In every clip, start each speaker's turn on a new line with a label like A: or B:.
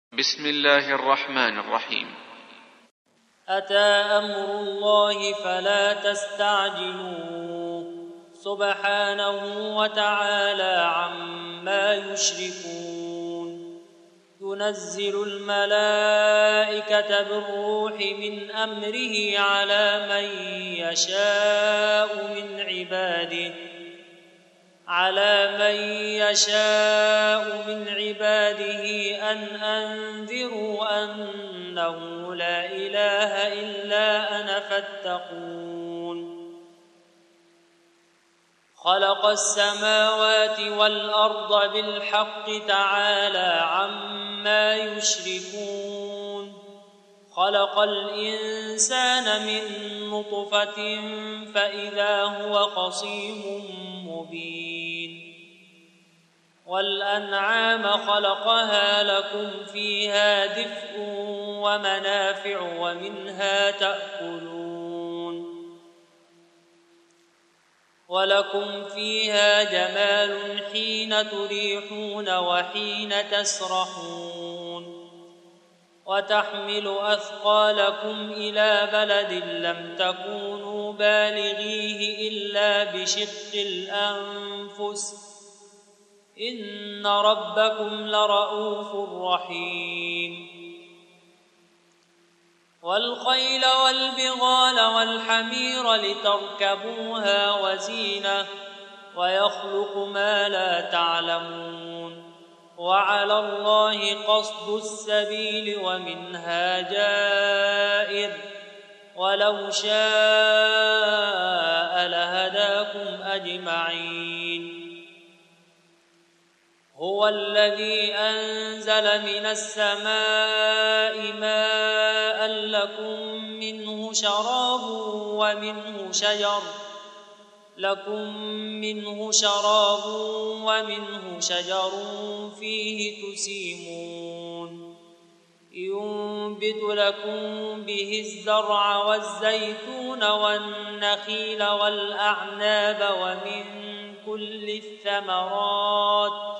A: بسم الله الرحمن الرحيم.
B: أتى أمر الله فلا تستعجلوه سبحانه وتعالى عما يشركون. ينزل الملائكة بالروح من أمره على من يشاء من عباده أن أنذروا أنه لا إله إلا أنا فاتقون. خلق السماوات والأرض بالحق تعالى عما يشركون. خلق الإنسان من نطفة فإذا هو خصيم مبين. والأنعام خلقها لكم فيها دفء ومنافع ومنها تأكلون. ولكم فيها جمال حين تريحون وحين تسرحون. وتحمل أثقالكم إلى بلد لم تكونوا بالغيه إلا بشق الأنفس إن ربكم لرؤوف رحيم. والخيل والبغال والحمير لتركبوها وزينة ويخلق ما لا تعلمون. وعلى الله قصد السبيل ومنها جائر ولو شاء لهداكم أجمعين. هو الذي أنزل من السماء ماء لكم منه شراب ومنه شجر فيه تسيمون. ينبت لكم به الزرع والزيتون والنخيل والأعناب ومن كل الثمرات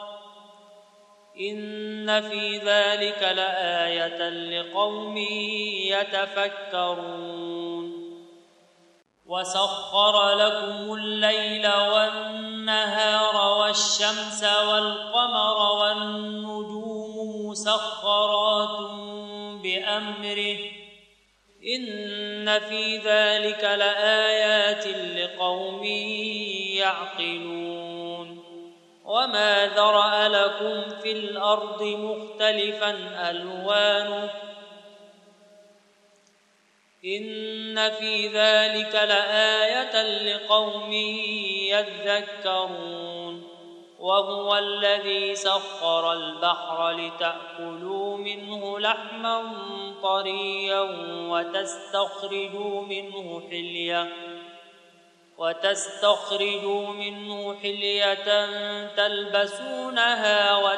B: إن في ذلك لآية لقوم يتفكرون. وسخر لكم الليل والنهار والشمس والقمر والنجوم مسخرات بأمره إن في ذلك لآيات لقوم يعقلون. وما ذرأ لكم في الأرض مختلفا ألوانه إن في ذلك لآية لقوم يذكرون. وهو الذي سخر البحر لتأكلوا منه لحما طريا وتستخرجوا منه حلية تلبسونها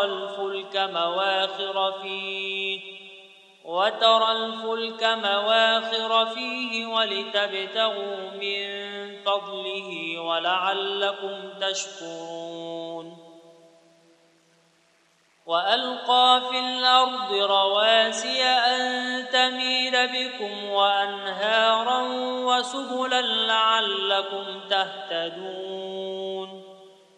B: وترى الفلك مواخر فيه ولتبتغوا من فضله ولعلكم تشكرون. وألقى في الأرض رواسي أن تميد بكم وأنهارا وسبلا لعلكم تهتدون.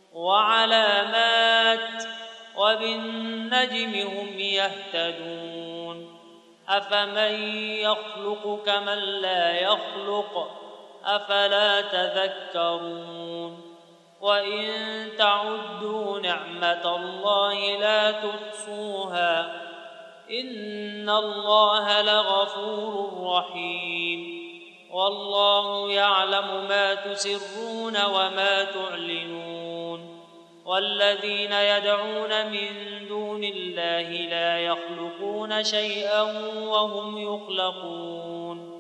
B: وعلامات وبالنجم هم يهتدون. أفمن يخلق كمن لا يخلق أفلا تذكرون. وإن تعدوا نعمة الله لا تحصوها إن الله لغفور رحيم. والله يعلم ما تسرون وما تعلنون. والذين يدعون من دون الله لا يخلقون شيئا وهم يخلقون.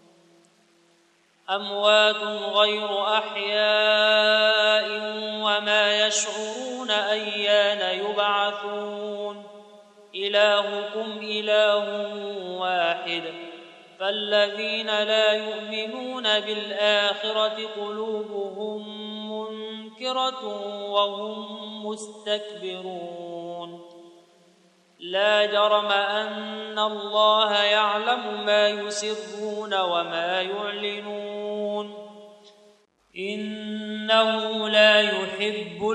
B: أموات غير أحياء وما يشعرون أيان يبعثون. إلهكم إله واحد فالذين لا يؤمنون بالآخرة قلوبهم منكرة وهم مستكبرون. لا جرم أن الله يعلم ما يسرون وما يعلنون إنه لا يحب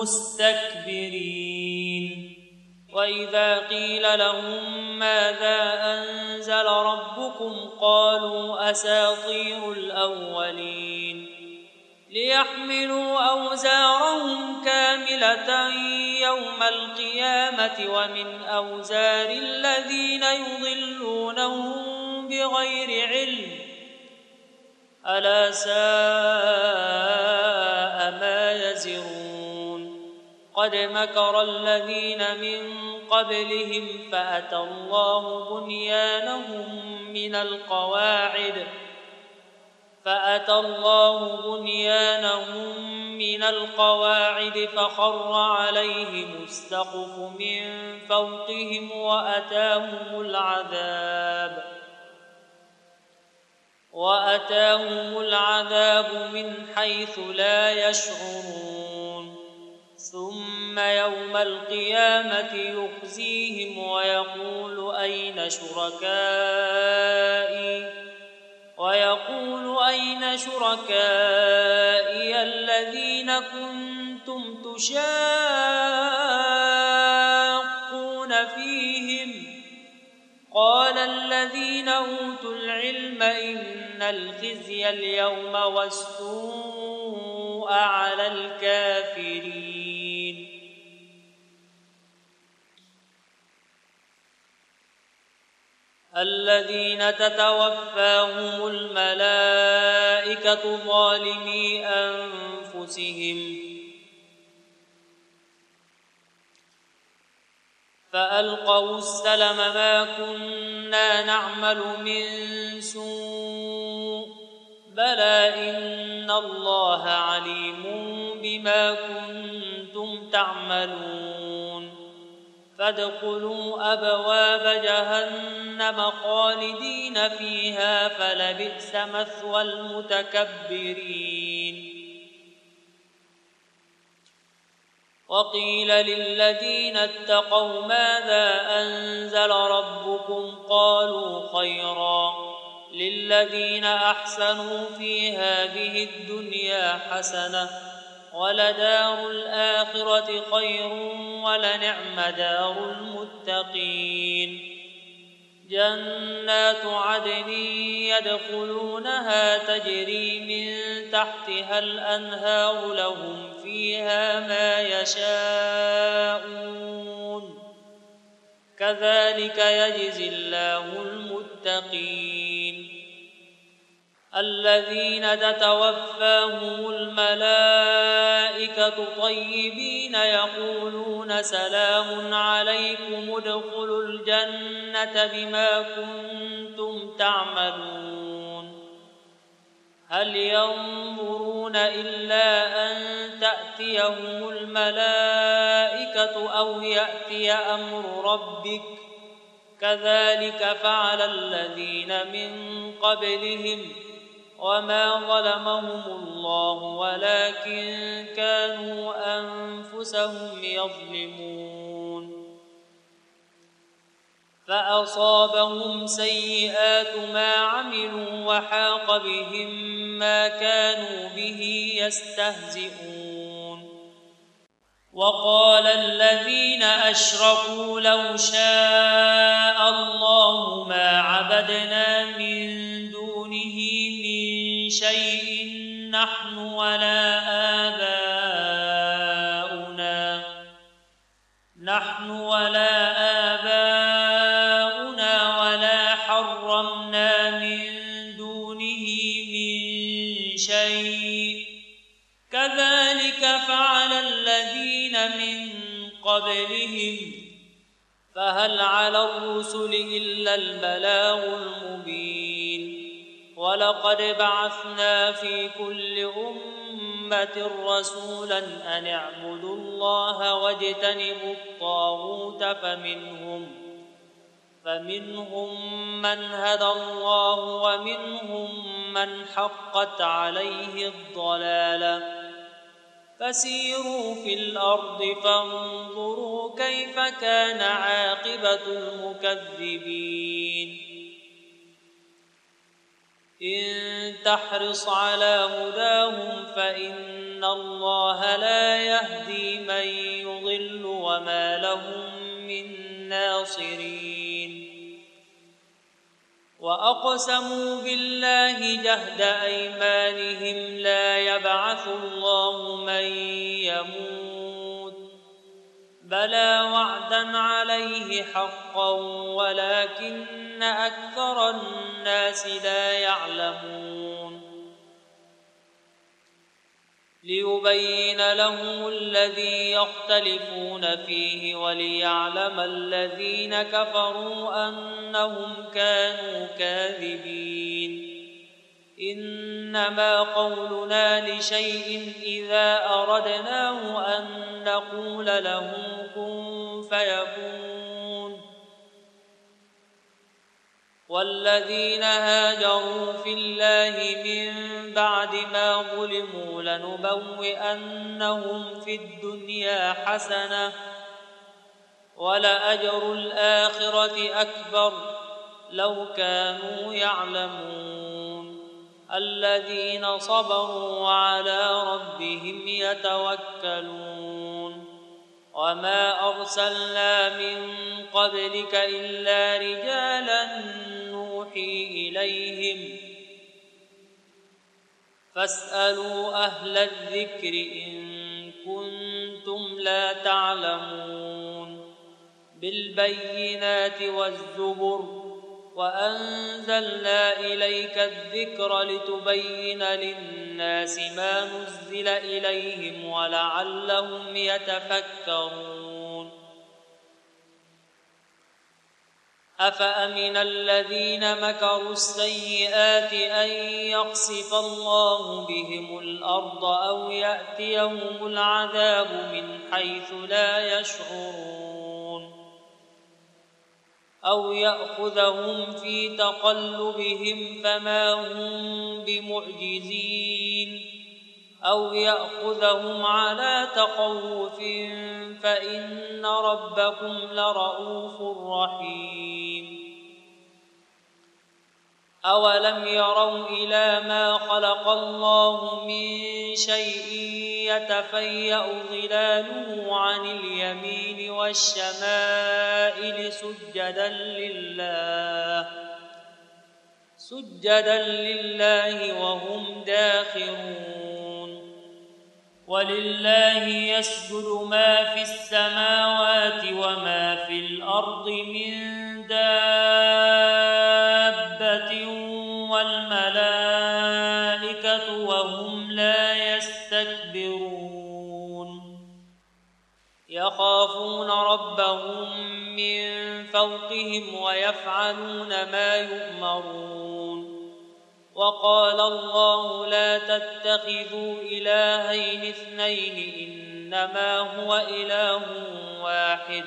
B: المستكبرين وإذا قيل لهم ماذا أنزل ربكم قالوا أساطير الأولين ليحملوا أوزارهم كاملة يوم القيامة ومن أوزار الذين يضلونهم بغير علم ألا ساء ما يزرون قد مكر الذين من قبلهم فأتى الله بنيانهم من القواعد فخر عليهم السقف من فوقهم وأتاهم العذاب من حيث لا يشعرون ثم يوم القيامة يخزيهم ويقول أين شركائي الذين كنتم تشاقون فيهم قال الذين أوتوا العلم إن الخزي اليوم والسوء على الكافرين الذين تتوفاهم الملائكة ظالمي أنفسهم فألقوا السلم ما كنا نعمل من سوء بلى إن الله عليم بما كنتم تعملون فادخلوا أبواب جهنم خالدين فيها فلبئس مثوى المتكبرين وقيل للذين اتقوا ماذا أنزل ربكم قالوا خيرا للذين أحسنوا في هذه الدنيا حسنة ولدار الآخرة خير ولنعم دار المتقين جنات عدن يدخلونها تجري من تحتها الأنهار لهم فيها ما يشاءون كذلك يجزي الله المتقين الذين تتوفاهم الملائكة طيبين يقولون سلام عليكم ادخلوا الجنة بما كنتم تعملون هل ينظرون إلا أن تأتيهم الملائكة أو يأتي أمر ربك كذلك فعل الذين من قبلهم وما ظلمهم الله ولكن كانوا أنفسهم يظلمون فأصابهم سيئات ما عملوا وحاق بهم ما كانوا به يستهزئون وقال الذين أشركوا لو شاء الله ما عبدنا من دونه من شيء نحن ولا آباؤنا ولا حرمنا من دونه من شيء كذلك فعل الذين من قبلهم فهل على الرسل إلا البلاغ المبين ولقد بعثنا في كل أمة رسولا أن اعبدوا الله واجتنبوا الطاغوت فمنهم من هدى الله ومنهم من حقت عليه الضلالة فسيروا في الأرض فانظروا كيف كان عاقبة المكذبين إن تحرص على هداهم فإن الله لا يهدي من يضل وما لهم من ناصرين وأقسموا بالله جهد أيمانهم لا يبعث الله من يموت بلى وعدا عليه حقا ولكن أكثر الناس لا يعلمون ليبين لهم الذي يختلفون فيه وليعلم الذين كفروا أنهم كانوا كاذبين إنما قولنا لشيء إذا أردناه أن نقول له كن فيكون والذين هاجروا في الله من بعد ما ظلموا لنبوئنهم في الدنيا حسنة ولأجر الآخرة أكبر لو كانوا يعلمون الذين صبروا وعلى ربهم يتوكلون وما أرسلنا من قبلك إلا رجالا نوحي إليهم فاسألوا أهل الذكر إن كنتم لا تعلمون بالبينات والزبر وأنزلنا إليك الذكر لتبين للناس ما نزل إليهم ولعلهم يتفكرون أفأمن الذين مكروا السيئات أن يخسف الله بهم الأرض أو يأتيهم العذاب من حيث لا يشعرون أو يأخذهم في تقلبهم فما هم بمعجزين أو يأخذهم على تخوف فإن ربكم لرؤوف رحيم أولم يروا إلى ما خلق الله من شيء يتفيأ ظلاله عن اليمين والشمائل سجدا لله وهم داخرون ولله يسجد ما في السماوات وما في الأرض من دابة والملائكة وهم لا يستكبرون يخافون ربهم من فوقهم ويفعلون ما يؤمرون وقال الله لا تتخذوا إلهين اثنين إنما هو إله واحد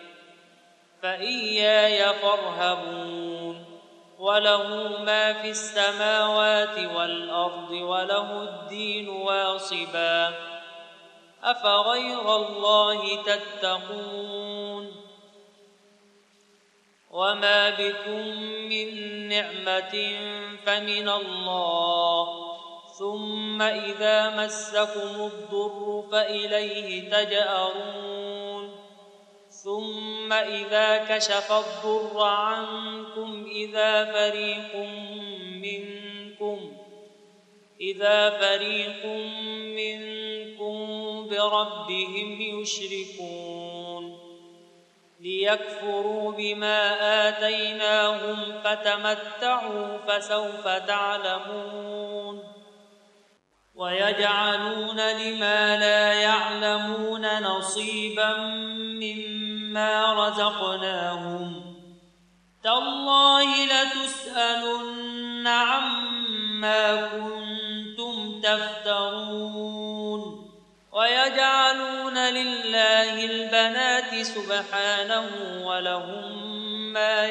B: فإياي فارهبون وله ما في السماوات والأرض وله الدين واصبا أفغير الله تتقون وما بكم من نعمة فمن الله ثم إذا مسكم الضر فإليه تجأرون ثم إذا كشف الضر عنكم إذا فريق منكم بربهم يشركون ليكفروا بما آتيناهم فتمتعوا فسوف تعلمون ويجعلون لما لا يعلمون نصيبا مما رزقناهم تالله لتسألن عما كنتم تفترون ويجعلون لله البنات سبحانه ولهم ما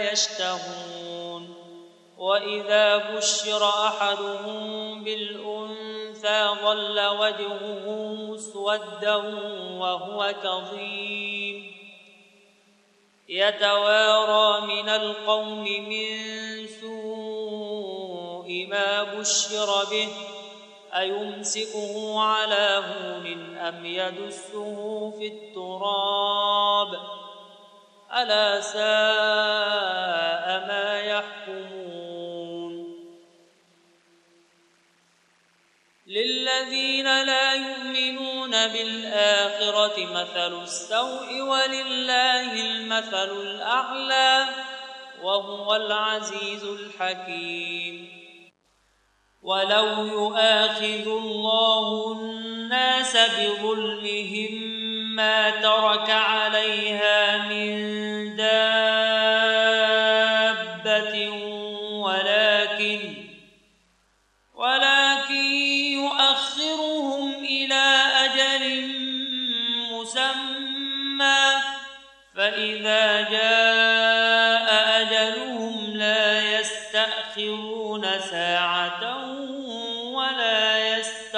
B: يشتهون وإذا بشر أحدهم بالأنثى أنثى ظل وجهه مسودا وهو كظيم يتوارى من القوم من سوء ما بشر به أيمسكه على هون أم يدسه في التراب ألا ساء ما يحكمون للذين لا يؤمنون بالآخرة مثل السوء ولله المثل الأعلى وهو العزيز الحكيم ولو يؤاخذ الله الناس بظلمهم ما ترك عليها من دابة ولكن يؤخرهم إلى أجل مسمى فإذا جاء أجلهم لا يستأخرون ساعة ولا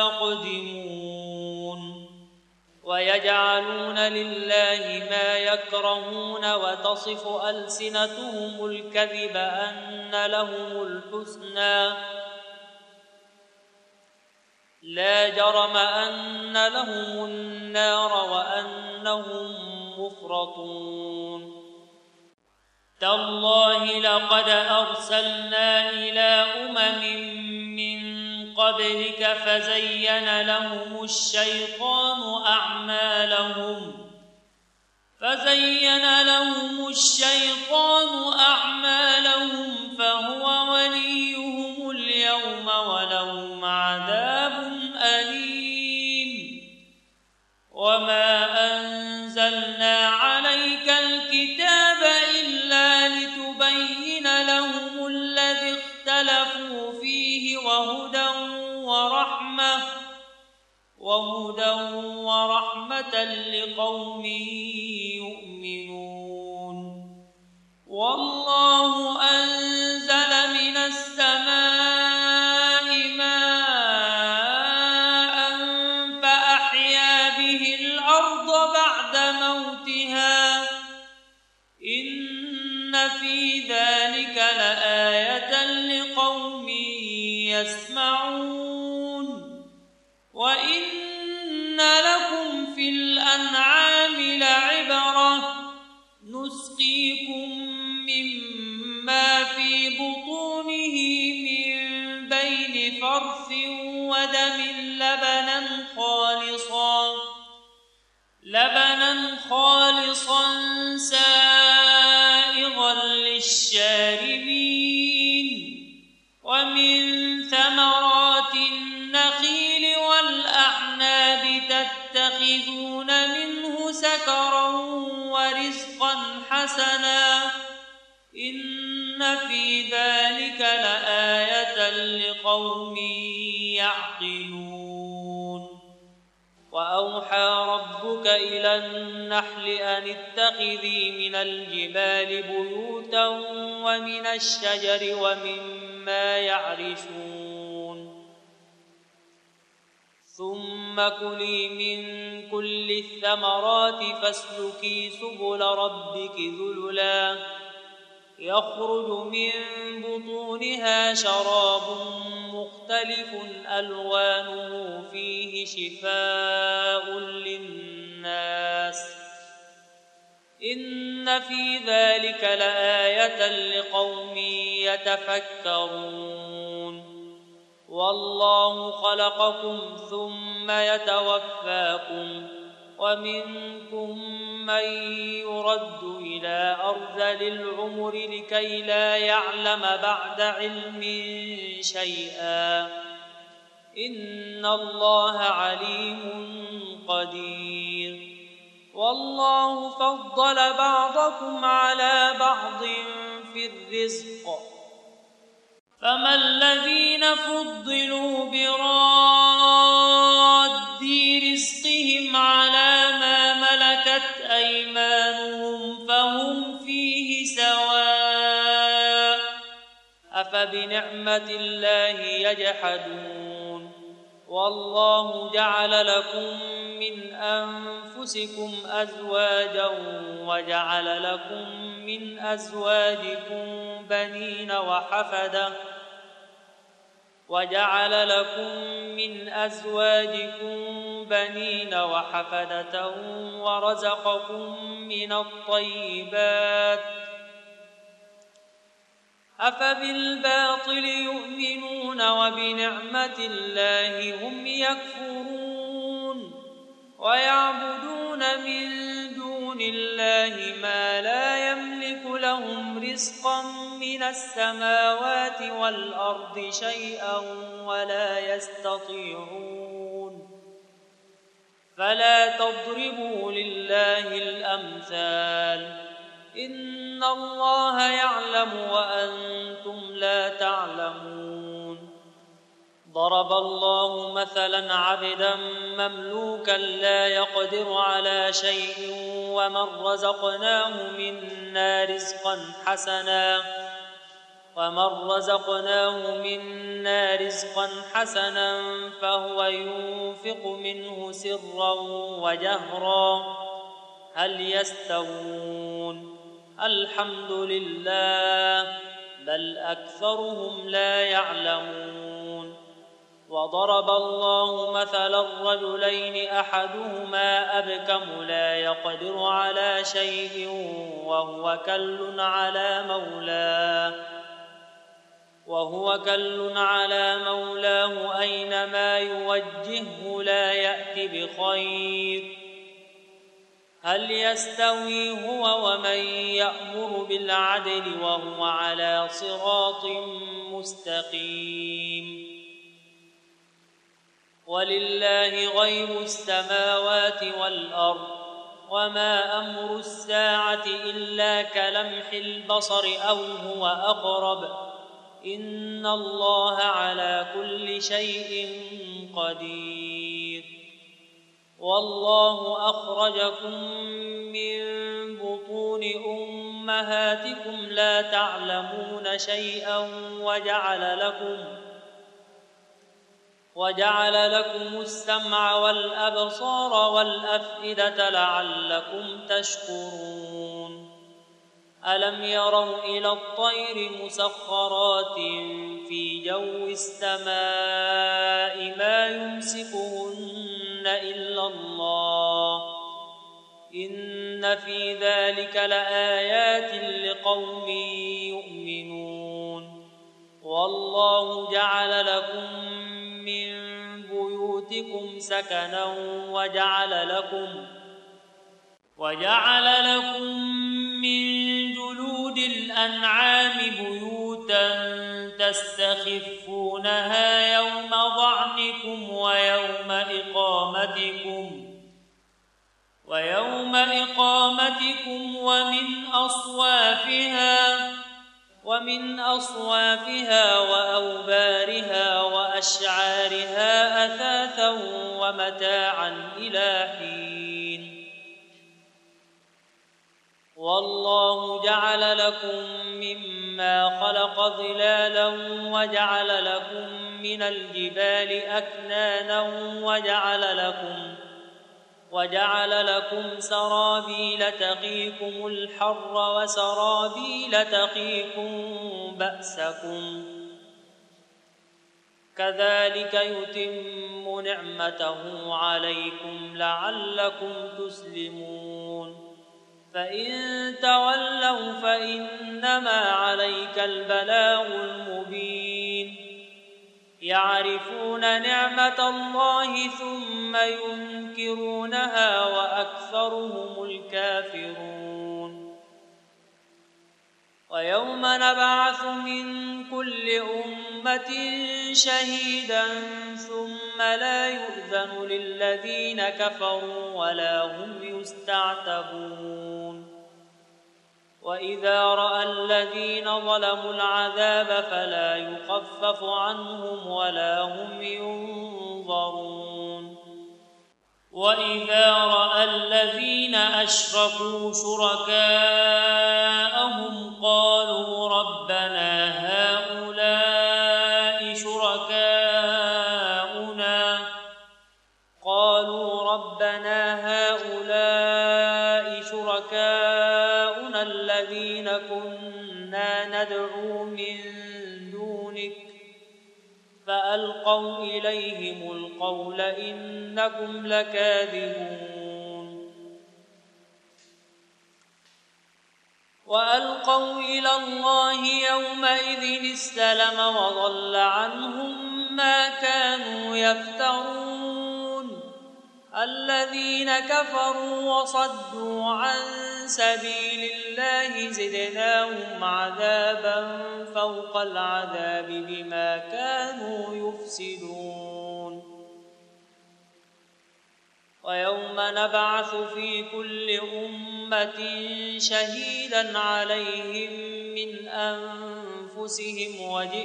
B: يستقدمون ويجعلون لله ما يكرهون وتصف ألسنتهم الكذب أن لهم الحسنى لا جرم أن لهم النار وأنهم مفرطون تالله لقد أرسلنا إلى أمم من قبلك فزين لهم الشيطان أعمالهم فهو وليهم اليوم ولهم عذاب أليم وما أنزلنا عليك الكتاب إلا لتبين لهم الذي اختلفوا فيه وهدى ورحمة لقوم يؤمنون والله أنزل من السماء ماء فأحيا به الأرض بعد موتها إن في ذلك لآية لقوم يسمعون وإن لكم في الأنعام لعبرة نسقيكم مما في بطونه من بين فرث ودم لبنا خالصا سائغا للشاربين ومن ثمرات النخيل والأعناب تتخذون منه سكرا ورزقا حسنا إن في ذلك لآية لقوم يعقلون وأوحى ربك إلى النحل أن اتخذي من الجبال بيوتا ومن الشجر ومما يعرشون ثم كلي من كل الثمرات فاسلكي سبل ربك ذللا يخرج من بطونها شراب مختلف ألوانه فيه شفاء للناس إن في ذلك لآية لقوم يتفكرون والله خلقكم ثم يتوفاكم ومنكم من يرد إلى أرذل العمر لكي لا يعلم بعد علم شيئا إن الله عليم قدير والله فضل بعضكم على بعض في الرزق فما الذين فضلوا براد رزقهم على ما ملكت أيمانهم فهم فيه سواء أفبنعمة الله يجحدون والله جعل لكم من أنفسكم أزواجا وجعل لكم من أزواجكم بنين وحفدة ورزقكم من الطيبات أفبالباطل يؤمنون وبنعمة الله هم يكفرون ويعبدون من دون الله ما لا يملك لهم رزقا من السماوات والأرض شيئا ولا يستطيعون فلا تضربوا لله الأمثال إن الله يعلم وأنتم لا تعلمون ضرب الله مثلا عبدا مملوكا لا يقدر على شيء ومن رزقناه منا رزقا حسنا فهو ينفق منه سرا وجهرا هل يستوون الحمد لله بل أكثرهم لا يعلمون وضرب الله مثلا الرجلين أحدهما أبكم لا يقدر على شيء وهو كل على مولاه أينما يوجهه لا يأت بخير هل يستوي هو ومن يأمر بالعدل وهو على صراط مستقيم ولله غيب السماوات والأرض وما أمر الساعة إلا كلمح البصر أو هو أقرب إن الله على كل شيء قدير والله أخرجكم من بطون أمهاتكم لا تعلمون شيئا وجعل لكم السمع والأبصار والأفئدة لعلكم تشكرون ألم يروا إلى الطير مسخرات في جو السماء ما يمسكهن إلا الله إن في ذلك لآيات لقوم يؤمنون والله جعل لكم من بيوتكم سكنا وجعل لكم من جلود الأنعام بيوتا تستخفونها يوم ضعنكم ويوم إقامتكم ومن أصوافها وأوبارها وأشعارها أثاثا ومتاعا إلى حين والله جعل لكم مما خلق ظلالا وجعل لكم من الجبال أكنانا وجعل لكم سرابيل تقيكم الحر وسرابيل تقيكم بأسكم كذلك يتم نعمته عليكم لعلكم تسلمون فإن تولوا فإنما عليك البلاغ المبين يعرفون نعمة الله ثم ينكرونها وأكثرهم الكافرون ويوم نبعث من كل أمة شهيدا ثم لا يؤذن للذين كفروا ولا هم يستعتبون وإذا رأى الذين ظلموا العذاب فلا يخفف عنهم ولا هم ينظرون وإذا رأى الذين أشركوا شركاءهم قالوا ربنا هؤلاء شركاؤنا كنا ندعو من دونك فألقوا إليهم القول إنكم لكاذبون وألقوا إلى الله يومئذ السلم وضل عنهم ما كانوا يفترون الذين كفروا وصدوا عن سبيل الله زدناهم عذابا فوق العذاب بما كانوا يفسدون ويوم نبعث في كل أمة شهيدا عليهم من أنفسهم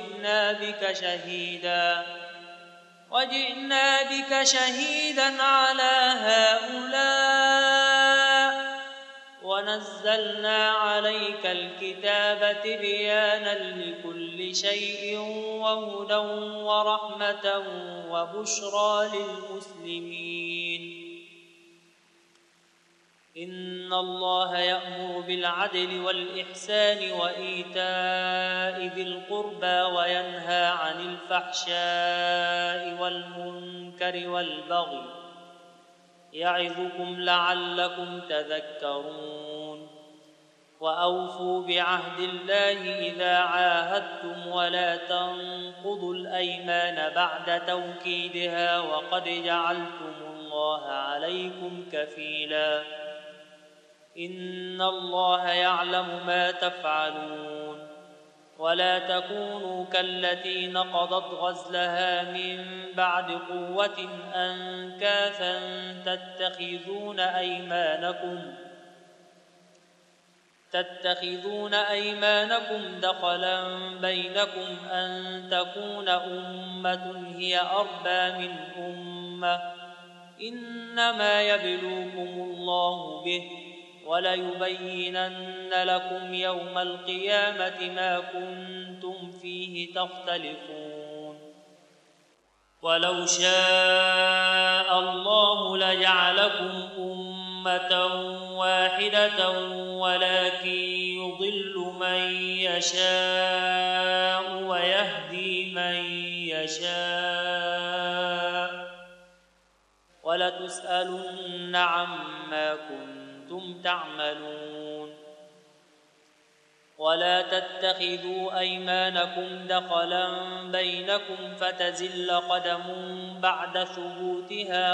B: وجئنا بك شهيدا على هؤلاء ونزلنا عليك الكتاب تبيانا لكل شيء وهدى ورحمة وبشرى للمسلمين إن الله يأمر بالعدل والإحسان وإيتاء ذي القربى وينهى عن الفحشاء والمنكر والبغي يعظكم لعلكم تذكرون وأوفوا بعهد الله إذا عاهدتم ولا تنقضوا الأيمان بعد توكيدها وقد جعلتم الله عليكم كفيلا إن الله يعلم ما تفعلون ولا تكونوا كالتي نقضت غزلها من بعد قوة أنكاثا تتخذون أيمانكم دخلا بينكم أن تكون أمة هي أربى من أمة إنما يبلوكم الله به وليبينن لكم يوم القيامة ما كنتم فيه تختلفون ولو شاء الله لجعلكم أمة واحدة ولكن يضل من يشاء ويهدي من يشاء ولتسألن عما كنتم تعملون ولا تتخذوا أيمانكم دخلا بينكم فتزل قدم بعد ثبوتها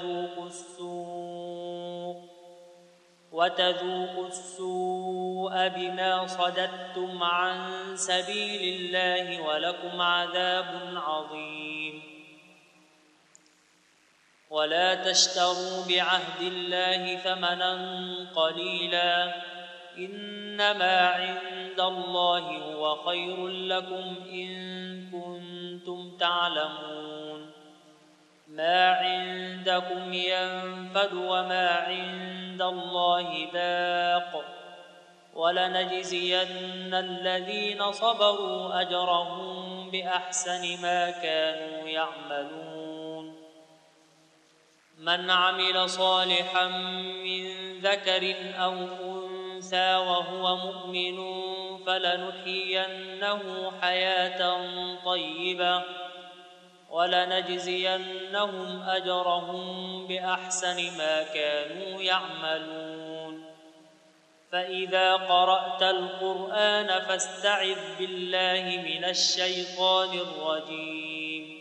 B: وتذوقوا السوء بما صددتم عن سبيل الله ولكم عذاب عظيم ولا تشتروا بعهد الله ثمنا قليلا إنما عند الله هو خير لكم إن كنتم تعلمون ما عندكم ينفد وما عند الله باق ولنجزين الذين صبروا أجرهم بأحسن ما كانوا يعملون من عمل صالحا من ذكر أو أنثى وهو مؤمن فلنحيينه حياة طيبة ولنجزينهم أجرهم بأحسن ما كانوا يعملون فإذا قرأت القرآن فاستعذ بالله من الشيطان الرجيم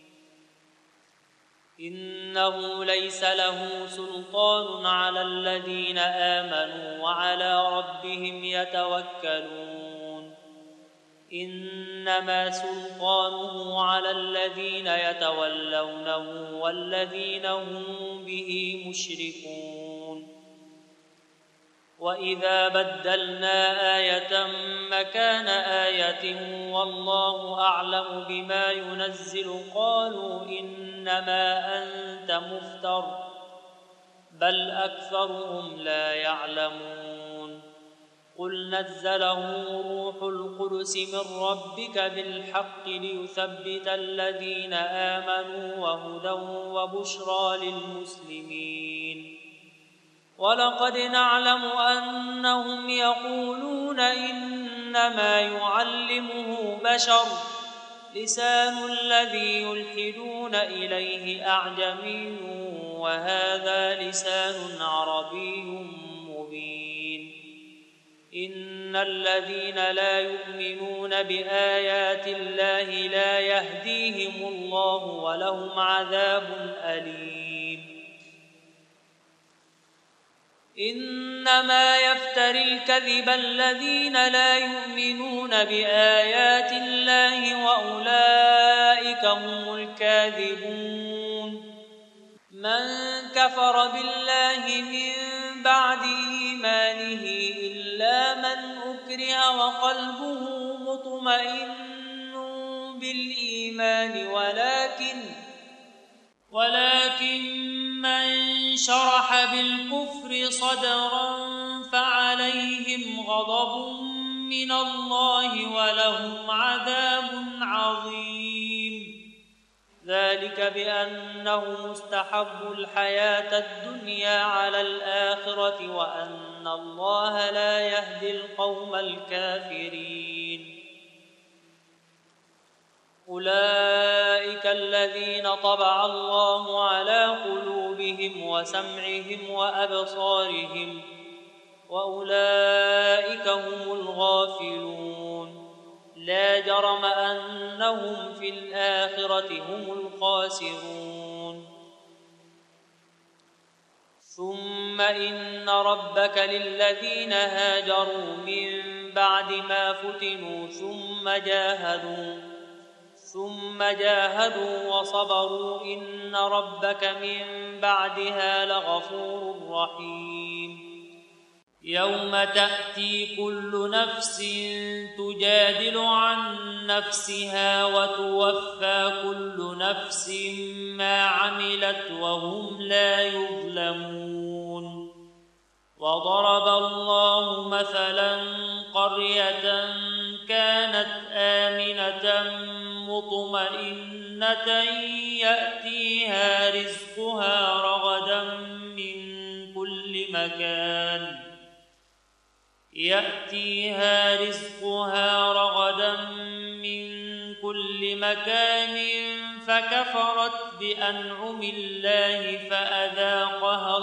B: إنه ليس له سلطان على الذين آمنوا وعلى ربهم يتوكلون إنما سلطانه على الذين يتولونه والذين هم به مشركون وإذا بدلنا آية مكان آية والله أعلم بما ينزل قالوا إنما أنت مفتر بل أكثرهم لا يعلمون قل نزله روح القدس من ربك بالحق ليثبت الذين آمنوا وهدى وبشرى للمسلمين ولقد نعلم أنهم يقولون إن إنما يعلمه بشر لسان الذي يلحدون إليه أعجمي وهذا لسان عربي مبين. إن الذين لا يؤمنون بآيات الله لا يهديهم الله ولهم عذاب أليم. إنما يفتري الكذب الذين لا يؤمنون بآيات الله وأولئك هم الكاذبون. من كفر بالله من بعد إيمانه إلا من أكره وقلبه مطمئن بالإيمان ولكن من شرح بالكفر صدرا فعليهم غضب من الله ولهم عذاب عظيم. ذلك بأنهم استحبوا الحياة الدنيا على الآخرة وأن الله لا يهدي القوم الكافرين. أولئك الذين طبع الله على قلوبهم وسمعهم وأبصارهم وأولئك هم الغافلون. لا جرم أنهم في الآخرة هم الخاسرون. ثم إن ربك للذين هاجروا من بعد ما فتنوا ثم جاهدوا وصبروا إن ربك من بعدها لغفور رحيم. يوم تأتي كل نفس تجادل عن نفسها وتوفى كل نفس ما عملت وهم لا يظلمون. وضرب الله مثلا قرية كانت آمنة مطمئنة يأتيها رزقها رغدا من كل مكان فكفرت بأنعم الله فأذاقها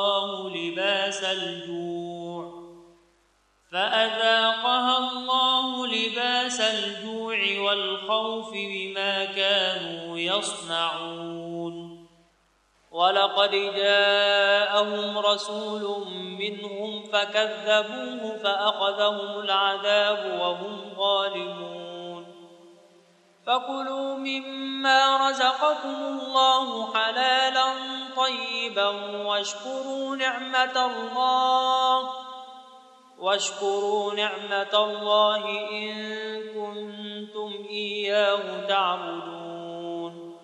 B: الله لباس الجوع والخوف بما كانوا يصنعون. ولقد جاءهم رسول منهم فكذبوه فأخذهم العذاب وهم ظالمون. فكلوا مما رزقكم الله حلالا طيبا واشكروا نعمة الله إن كنتم إياه تعبدون.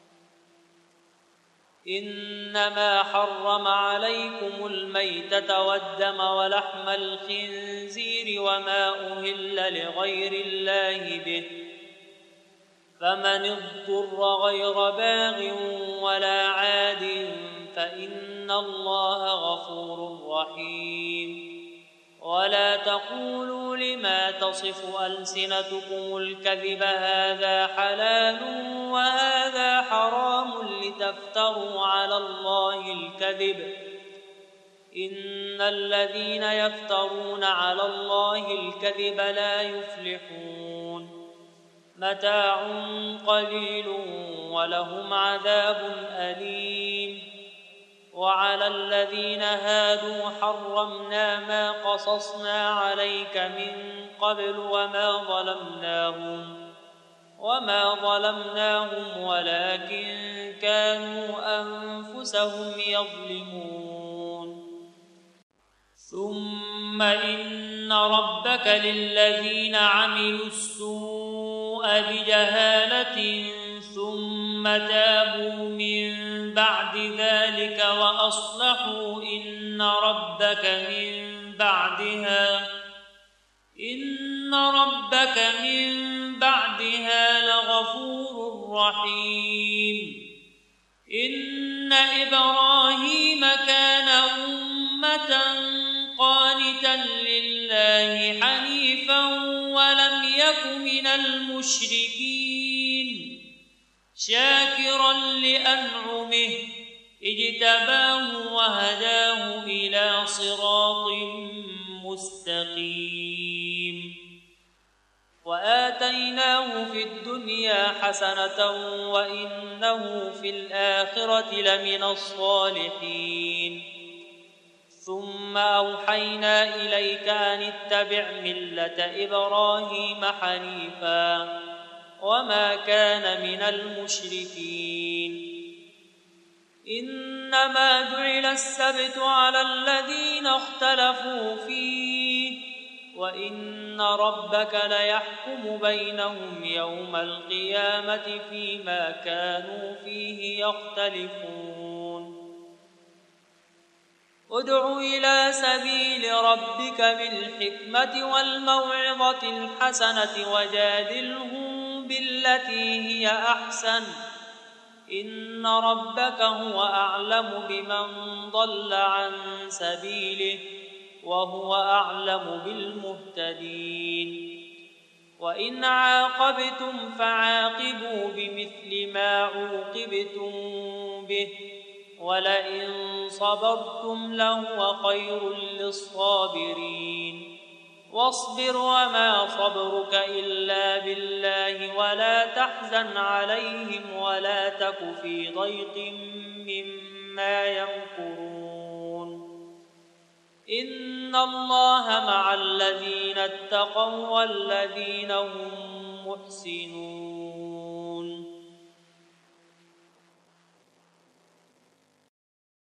B: إنما حرم عليكم الميتة والدم ولحم الخنزير وما أهل لغير الله به، فمن اضطر غير باغ ولا عاد فإن الله غفور رحيم. ولا تقولوا لما تصف ألسنتكم الكذب هذا حلال وهذا حرام لتفتروا على الله الكذب. إن الذين يفترون على الله الكذب لا يفلحون. متاع قليل ولهم عذاب أليم. وعلى الذين هادوا حرمنا ما قصصنا عليك من قبل وما ظلمناهم ولكن كانوا أنفسهم يظلمون. ثم إن ربك للذين عملوا السوء بجهالة ثم تابوا من بعد ذلك وأصلحوا إن ربك من بعدها لغفور رحيم. إن إبراهيم كان أمة قانتا لله حنيفا ولم يك من المشركين شاكرا لأنعمه اجتباه وهداه إلى صراط مستقيم وآتيناه في الدنيا حسنة وإنه في الآخرة لمن الصالحين ثم أوحينا إليك أن اتبع ملة إبراهيم حنيفا وما كان من المشركين إنما جعل السبت على الذين اختلفوا فيه وإن ربك ليحكم بينهم يوم القيامة فيما كانوا فيه يختلفون ادع إلى سبيل ربك بالحكمة والموعظة الحسنة وجادلهم بالتي هي أحسن إن ربك هو أعلم بمن ضل عن سبيله وهو أعلم بالمهتدين وإن عاقبتم فعاقبوا بمثل ما عوقبتم به ولئن صبرتم لهو خير للصابرين واصبر وما صبرك إلا بالله ولا تحزن عليهم ولا تك في ضيق مما يمكرون إن الله مع الذين اتقوا والذين هم محسنون